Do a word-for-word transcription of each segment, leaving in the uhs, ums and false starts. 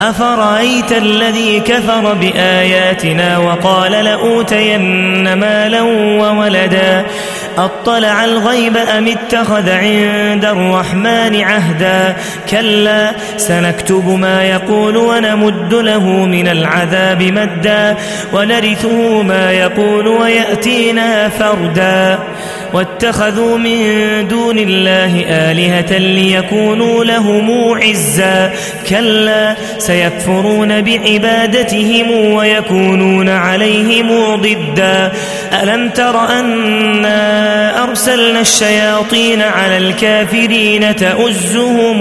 أفرأيت الذي كفر بآياتنا وقال لأوتين مالا وولدا أطلع الغيب أم اتخذ عند الرحمن عهدا كلا سنكتب ما يقول ونمد له من العذاب مدا ونرثه ما يقول ويأتينا فردا واتخذوا من دون الله آلهة ليكونوا لهم عزا كلا سيكفرون بعبادتهم ويكونون عليهم ضدا ألم تر أنا أرسلنا الشياطين على الكافرين تؤزهم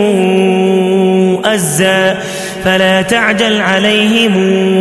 أزا فلا تعجل عليهم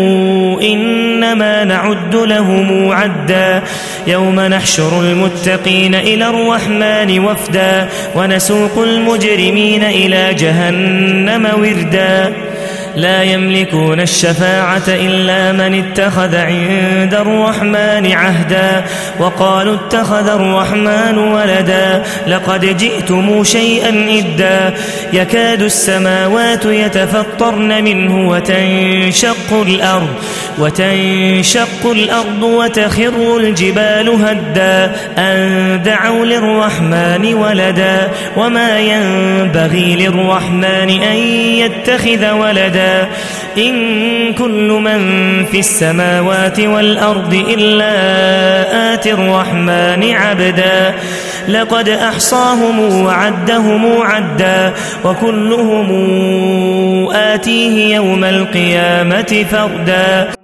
إنما نعد لهم عدا يوم نحشر المتقين إلى الرحمن وفدا ونسوق المجرمين إلى جهنم وردا لا يملكون الشفاعة إلا من اتخذ عند الرحمن عهدا وقالوا اتخذ الرحمن ولدا لقد جئتم شيئا إدا يكاد السماوات يتفطرن منه وتنشق الأرض وتنشق الأرض وتخر الجبال هدا أن دعوا للرحمن ولدا وما ينبغي للرحمن أن يتخذ ولدا إن كل من في السماوات والأرض إلا آتي الرحمن عبدا لقد أحصاهم وعدهم عدا وكلهم آتيه يوم القيامة فردا.